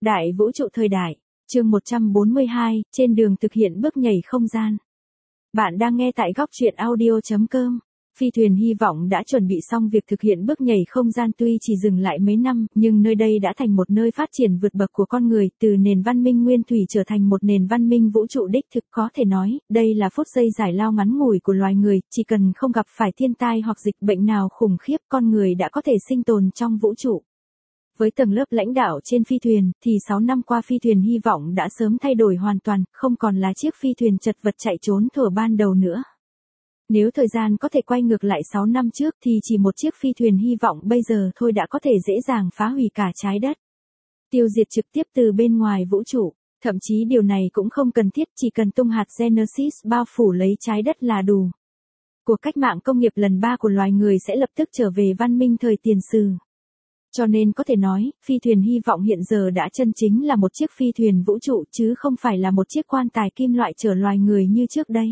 Đại vũ trụ thời đại, chương 142, trên đường thực hiện bước nhảy không gian. Bạn đang nghe tại góc truyện audio.com. Phi thuyền hy vọng đã chuẩn bị xong việc thực hiện bước nhảy không gian, tuy chỉ dừng lại mấy năm, nhưng nơi đây đã thành một nơi phát triển vượt bậc của con người, từ nền văn minh nguyên thủy trở thành một nền văn minh vũ trụ đích thực. Có thể nói, đây là phút giây giải lao ngắn ngủi của loài người, chỉ cần không gặp phải thiên tai hoặc dịch bệnh nào khủng khiếp, con người đã có thể sinh tồn trong vũ trụ. Với tầng lớp lãnh đạo trên phi thuyền, thì 6 năm qua phi thuyền hy vọng đã sớm thay đổi hoàn toàn, không còn là chiếc phi thuyền chật vật chạy trốn thuở ban đầu nữa. Nếu thời gian có thể quay ngược lại 6 năm trước thì chỉ một chiếc phi thuyền hy vọng bây giờ thôi đã có thể dễ dàng phá hủy cả trái đất. Tiêu diệt trực tiếp từ bên ngoài vũ trụ, thậm chí điều này cũng không cần thiết, chỉ cần tung hạt Genesis bao phủ lấy trái đất là đủ. Cuộc cách mạng công nghiệp lần 3 của loài người sẽ lập tức trở về văn minh thời tiền sử. Cho nên có thể nói, phi thuyền hy vọng hiện giờ đã chân chính là một chiếc phi thuyền vũ trụ chứ không phải là một chiếc quan tài kim loại chở loài người như trước đây.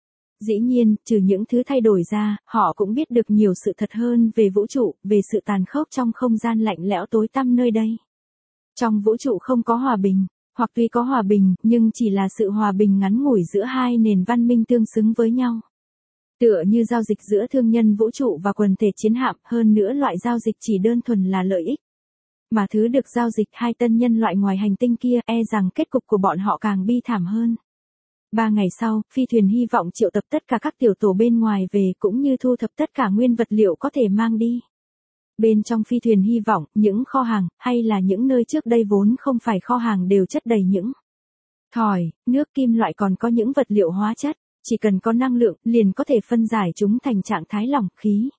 Dĩ nhiên, trừ những thứ thay đổi ra, họ cũng biết được nhiều sự thật hơn về vũ trụ, về sự tàn khốc trong không gian lạnh lẽo tối tăm nơi đây. Trong vũ trụ không có hòa bình, hoặc tuy có hòa bình, nhưng chỉ là sự hòa bình ngắn ngủi giữa hai nền văn minh tương xứng với nhau. Tựa như giao dịch giữa thương nhân vũ trụ và quần thể chiến hạm, hơn nữa loại giao dịch chỉ đơn thuần là lợi ích. Mà thứ được giao dịch hai tân nhân loại ngoài hành tinh kia, e rằng kết cục của bọn họ càng bi thảm hơn. 3 ngày sau, phi thuyền hy vọng triệu tập tất cả các tiểu tổ bên ngoài về cũng như thu thập tất cả nguyên vật liệu có thể mang đi. Bên trong phi thuyền hy vọng, những kho hàng, hay là những nơi trước đây vốn không phải kho hàng đều chất đầy những thỏi, nước, kim loại, còn có những vật liệu hóa chất. Chỉ cần có năng lượng, liền có thể phân giải chúng thành trạng thái lỏng khí.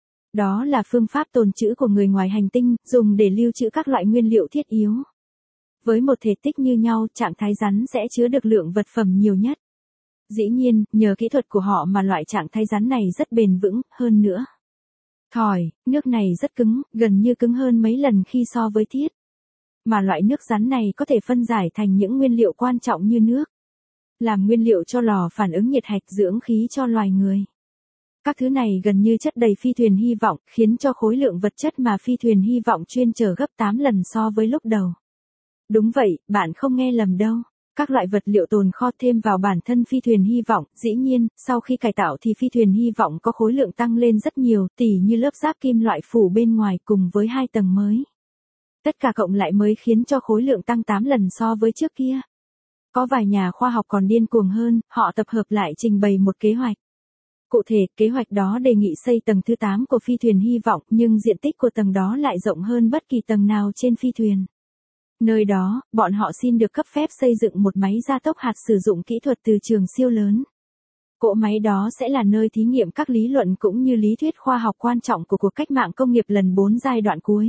Đó là phương pháp tồn trữ của người ngoài hành tinh, dùng để lưu trữ các loại nguyên liệu thiết yếu. Với một thể tích như nhau, trạng thái rắn sẽ chứa được lượng vật phẩm nhiều nhất. Dĩ nhiên, nhờ kỹ thuật của họ mà loại trạng thái rắn này rất bền vững, hơn nữa. Thỏi, nước này rất cứng, gần như cứng hơn mấy lần khi so với thiết. Mà loại nước rắn này có thể phân giải thành những nguyên liệu quan trọng như nước. Làm nguyên liệu cho lò phản ứng nhiệt hạch, dưỡng khí cho loài người. Các thứ này gần như chất đầy phi thuyền hy vọng, khiến cho khối lượng vật chất mà phi thuyền hy vọng chuyên chở gấp 8 lần so với lúc đầu. Đúng vậy, bạn không nghe lầm đâu. Các loại vật liệu tồn kho thêm vào bản thân phi thuyền hy vọng, dĩ nhiên, sau khi cải tạo thì phi thuyền hy vọng có khối lượng tăng lên rất nhiều, tỉ như lớp giáp kim loại phủ bên ngoài cùng với 2 tầng mới. Tất cả cộng lại mới khiến cho khối lượng tăng 8 lần so với trước kia. Có vài nhà khoa học còn điên cuồng hơn, họ tập hợp lại trình bày một kế hoạch. Cụ thể, kế hoạch đó đề nghị xây tầng thứ 8 của phi thuyền hy vọng, nhưng diện tích của tầng đó lại rộng hơn bất kỳ tầng nào trên phi thuyền. Nơi đó, bọn họ xin được cấp phép xây dựng một máy gia tốc hạt sử dụng kỹ thuật từ trường siêu lớn. Cỗ máy đó sẽ là nơi thí nghiệm các lý luận cũng như lý thuyết khoa học quan trọng của cuộc cách mạng công nghiệp lần 4 giai đoạn cuối.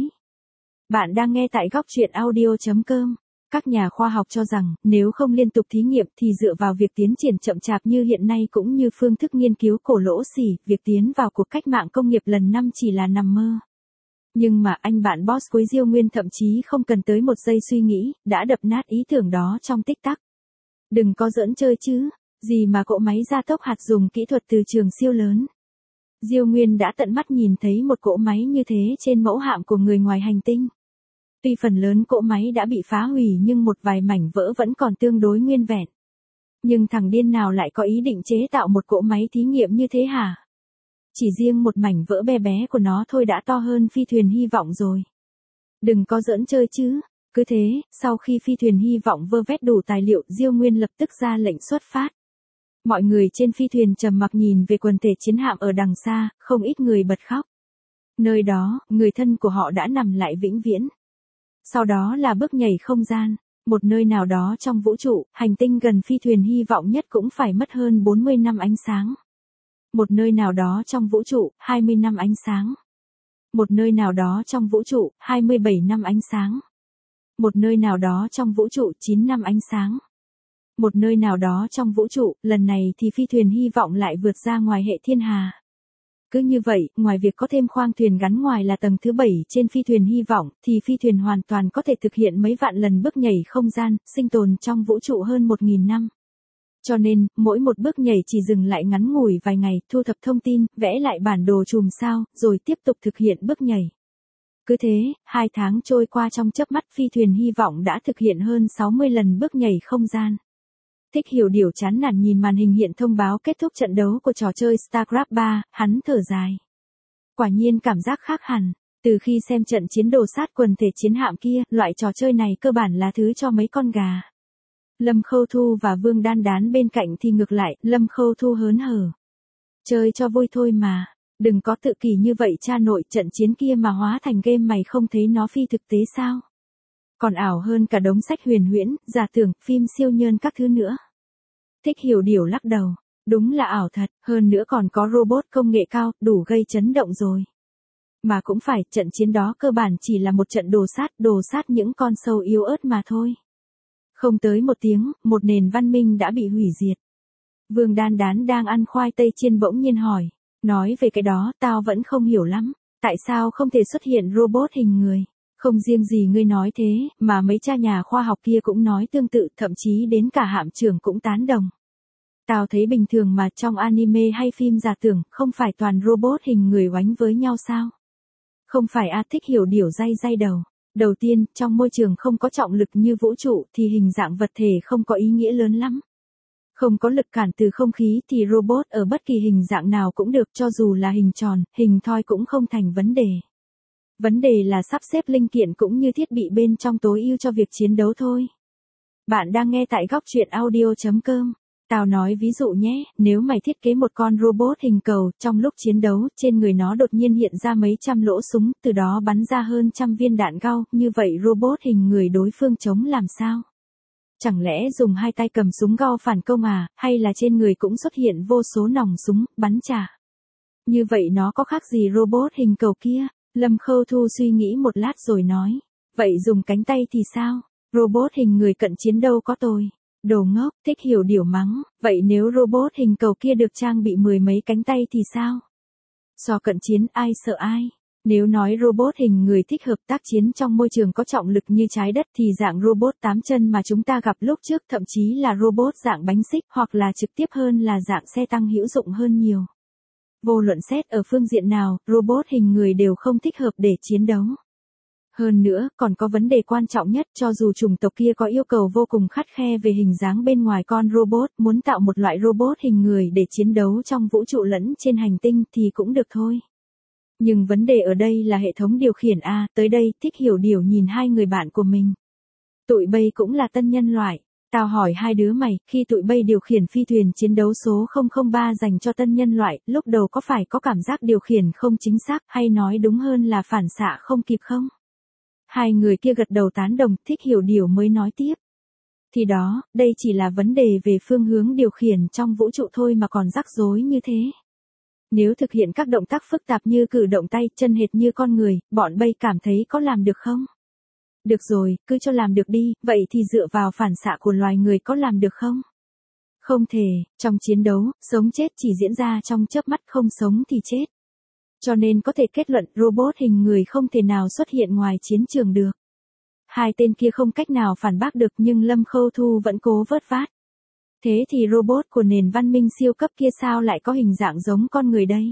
Bạn đang nghe tại góc truyện audio.com. Các nhà khoa học cho rằng, nếu không liên tục thí nghiệm thì dựa vào việc tiến triển chậm chạp như hiện nay cũng như phương thức nghiên cứu cổ lỗ xỉ, việc tiến vào cuộc cách mạng công nghiệp lần 5 chỉ là nằm mơ. Nhưng mà anh bạn boss Quế Diêu Nguyên thậm chí không cần tới một giây suy nghĩ, đã đập nát ý tưởng đó trong tích tắc. Đừng có giỡn chơi chứ, gì mà cỗ máy gia tốc hạt dùng kỹ thuật từ trường siêu lớn. Diêu Nguyên đã tận mắt nhìn thấy một cỗ máy như thế trên mẫu hạm của người ngoài hành tinh. Tuy phần lớn cỗ máy đã bị phá hủy nhưng một vài mảnh vỡ vẫn còn tương đối nguyên vẹn. Nhưng thằng điên nào lại có ý định chế tạo một cỗ máy thí nghiệm như thế hả? Chỉ riêng một mảnh vỡ bé bé của nó thôi đã to hơn phi thuyền hy vọng rồi. Đừng có giỡn chơi chứ. Cứ thế, sau khi phi thuyền hy vọng vơ vét đủ tài liệu, Diêu Nguyên lập tức ra lệnh xuất phát. Mọi người trên phi thuyền trầm mặc nhìn về quần thể chiến hạm ở đằng xa, không ít người bật khóc. Nơi đó, người thân của họ đã nằm lại vĩnh viễn. Sau đó là bước nhảy không gian, một nơi nào đó trong vũ trụ, hành tinh gần phi thuyền hy vọng nhất cũng phải mất hơn 40 năm ánh sáng. Một nơi nào đó trong vũ trụ, 20 năm ánh sáng. Một nơi nào đó trong vũ trụ, 27 năm ánh sáng. Một nơi nào đó trong vũ trụ, 9 năm ánh sáng. Một nơi nào đó trong vũ trụ, lần này thì phi thuyền hy vọng lại vượt ra ngoài hệ thiên hà. Cứ như vậy, ngoài việc có thêm khoang thuyền gắn ngoài là tầng thứ 7 trên phi thuyền hy vọng, thì phi thuyền hoàn toàn có thể thực hiện mấy vạn lần bước nhảy không gian, sinh tồn trong vũ trụ hơn 1.000 năm. Cho nên, mỗi một bước nhảy chỉ dừng lại ngắn ngủi vài ngày, thu thập thông tin, vẽ lại bản đồ chùm sao, rồi tiếp tục thực hiện bước nhảy. Cứ thế, 2 tháng trôi qua trong chớp mắt phi thuyền hy vọng đã thực hiện hơn 60 lần bước nhảy không gian. Thích Hiểu Điều chán nản nhìn màn hình hiện thông báo kết thúc trận đấu của trò chơi StarCraft 3, hắn thở dài. Quả nhiên cảm giác khác hẳn, từ khi xem trận chiến đồ sát quần thể chiến hạm kia, loại trò chơi này cơ bản là thứ cho mấy con gà. Lâm Khâu Thu và Vương Đan Đán bên cạnh thì ngược lại, Lâm Khâu Thu hớn hở. Chơi cho vui thôi mà, đừng có tự kỷ như vậy cha nội, trận chiến kia mà hóa thành game mày không thấy nó phi thực tế sao? Còn ảo hơn cả đống sách huyền huyễn, giả tưởng, phim siêu nhân các thứ nữa. Thích Hiểu Điều lắc đầu, đúng là ảo thật, hơn nữa còn có robot công nghệ cao, đủ gây chấn động rồi. Mà cũng phải, trận chiến đó cơ bản chỉ là một trận đồ sát những con sâu yếu ớt mà thôi. Không tới một tiếng, một nền văn minh đã bị hủy diệt. Vương Đan Đán đang ăn khoai tây chiên bỗng nhiên hỏi, nói về cái đó tao vẫn không hiểu lắm, tại sao không thể xuất hiện robot hình người? Không riêng gì ngươi nói thế, mà mấy cha nhà khoa học kia cũng nói tương tự, thậm chí đến cả hạm trưởng cũng tán đồng. Tao thấy bình thường mà trong anime hay phim giả tưởng, không phải toàn robot hình người oánh với nhau sao? Không phải Thích Hiểu Điều day đầu. Đầu tiên, trong môi trường không có trọng lực như vũ trụ thì hình dạng vật thể không có ý nghĩa lớn lắm. Không có lực cản từ không khí thì robot ở bất kỳ hình dạng nào cũng được, cho dù là hình tròn, hình thoi cũng không thành vấn đề. Vấn đề là sắp xếp linh kiện cũng như thiết bị bên trong tối ưu cho việc chiến đấu thôi. Bạn đang nghe tại góc truyện audio.com. Tao nói ví dụ nhé, nếu mày thiết kế một con robot hình cầu, trong lúc chiến đấu, trên người nó đột nhiên hiện ra mấy trăm lỗ súng, từ đó bắn ra hơn trăm viên đạn gao, như vậy robot hình người đối phương chống làm sao? Chẳng lẽ dùng hai tay cầm súng gao phản công à, hay là trên người cũng xuất hiện vô số nòng súng, bắn trả? Như vậy nó có khác gì robot hình cầu kia? Lâm Khâu Thu suy nghĩ một lát rồi nói, vậy dùng cánh tay thì sao? Robot hình người cận chiến đâu có tồi. Đồ ngốc, Thích Hiểu Điều mắng, vậy nếu robot hình cầu kia được trang bị 10 mấy cánh tay thì sao? So cận chiến ai sợ ai? Nếu nói robot hình người thích hợp tác chiến trong môi trường có trọng lực như trái đất thì dạng robot 8 chân mà chúng ta gặp lúc trước thậm chí là robot dạng bánh xích hoặc là trực tiếp hơn là dạng xe tăng hữu dụng hơn nhiều. Vô luận xét ở phương diện nào, robot hình người đều không thích hợp để chiến đấu. Hơn nữa, còn có vấn đề quan trọng nhất, cho dù chủng tộc kia có yêu cầu vô cùng khắt khe về hình dáng bên ngoài con robot, muốn tạo một loại robot hình người để chiến đấu trong vũ trụ lẫn trên hành tinh thì cũng được thôi. Nhưng vấn đề ở đây là hệ thống điều khiển a, tới đây, Thích Hiểu Điều nhìn hai người bạn của mình. Tụi bay cũng là tân nhân loại. Tao hỏi hai đứa mày, khi tụi bay điều khiển phi thuyền chiến đấu số 003 dành cho tân nhân loại, lúc đầu có phải có cảm giác điều khiển không chính xác, hay nói đúng hơn là phản xạ không kịp không? Hai người kia gật đầu tán đồng, Thích Hiểu Điều mới nói tiếp. Thì đó, đây chỉ là vấn đề về phương hướng điều khiển trong vũ trụ thôi mà còn rắc rối như thế. Nếu thực hiện các động tác phức tạp như cử động tay, chân hệt như con người, bọn bay cảm thấy có làm được không? Được rồi, cứ cho làm được đi, vậy thì dựa vào phản xạ của loài người có làm được không? Không thể, trong chiến đấu, sống chết chỉ diễn ra trong chớp mắt, không sống thì chết. Cho nên có thể kết luận robot hình người không thể nào xuất hiện ngoài chiến trường được. Hai tên kia không cách nào phản bác được nhưng Lâm Khâu Thu vẫn cố vớt vát. Thế thì robot của nền văn minh siêu cấp kia sao lại có hình dạng giống con người đây?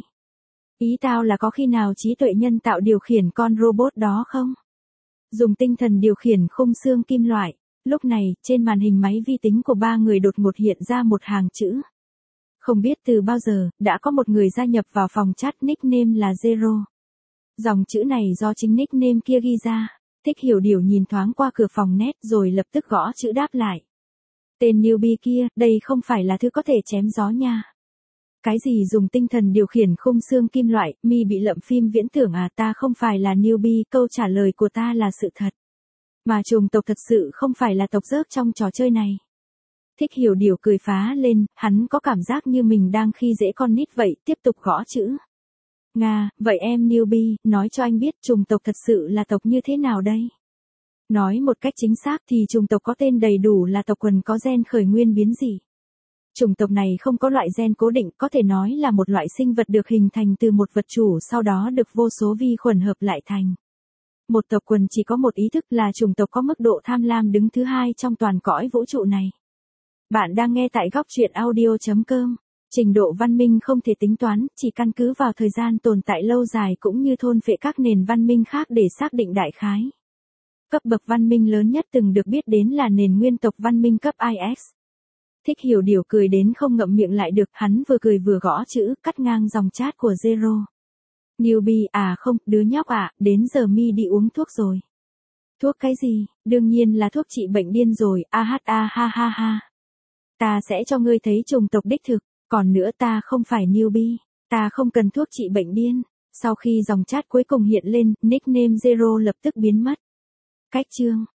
Ý tao là có khi nào trí tuệ nhân tạo điều khiển con robot đó không? Dùng tinh thần điều khiển khung xương kim loại. Lúc này, trên màn hình máy vi tính của ba người đột ngột hiện ra một hàng chữ. Không biết từ bao giờ, đã có một người gia nhập vào phòng chat nickname là Zero. Dòng chữ này do chính nickname kia ghi ra. Thích Hiểu Điều nhìn thoáng qua cửa phòng net rồi lập tức gõ chữ đáp lại. Tên newbie kia, đây không phải là thứ có thể chém gió nha. Cái gì dùng tinh thần điều khiển khung xương kim loại, mi bị lậm phim viễn tưởng à, ta không phải là newbie, câu trả lời của ta là sự thật. Mà chủng tộc thật sự không phải là tộc rớt trong trò chơi này. Thích Hiểu Điều cười phá lên, hắn có cảm giác như mình đang khi dễ con nít vậy, tiếp tục gõ chữ. Nga, vậy em newbie, nói cho anh biết chủng tộc thật sự là tộc như thế nào đây? Nói một cách chính xác thì chủng tộc có tên đầy đủ là tộc quần có gen khởi nguyên biến dị. Chủng tộc này không có loại gen cố định, có thể nói là một loại sinh vật được hình thành từ một vật chủ sau đó được vô số vi khuẩn hợp lại thành. Một tộc quần chỉ có một ý thức là chủng tộc có mức độ tham lam đứng thứ hai trong toàn cõi vũ trụ này. Bạn đang nghe tại góc truyện audio.com. Trình độ văn minh không thể tính toán, chỉ căn cứ vào thời gian tồn tại lâu dài cũng như thôn phệ các nền văn minh khác để xác định đại khái. Cấp bậc văn minh lớn nhất từng được biết đến là nền nguyên tộc văn minh cấp IX. Thích Hiểu Điều cười đến không ngậm miệng lại được, hắn vừa cười vừa gõ chữ, cắt ngang dòng chat của Zero. Newbie, à không, đứa nhóc à, đến giờ mi đi uống thuốc rồi. Thuốc cái gì? Đương nhiên là thuốc trị bệnh điên rồi, ha ha ha. Ta sẽ cho ngươi thấy chủng tộc đích thực, còn nữa ta không phải newbie, ta không cần thuốc trị bệnh điên. Sau khi dòng chat cuối cùng hiện lên, nickname Zero lập tức biến mất. Cách chương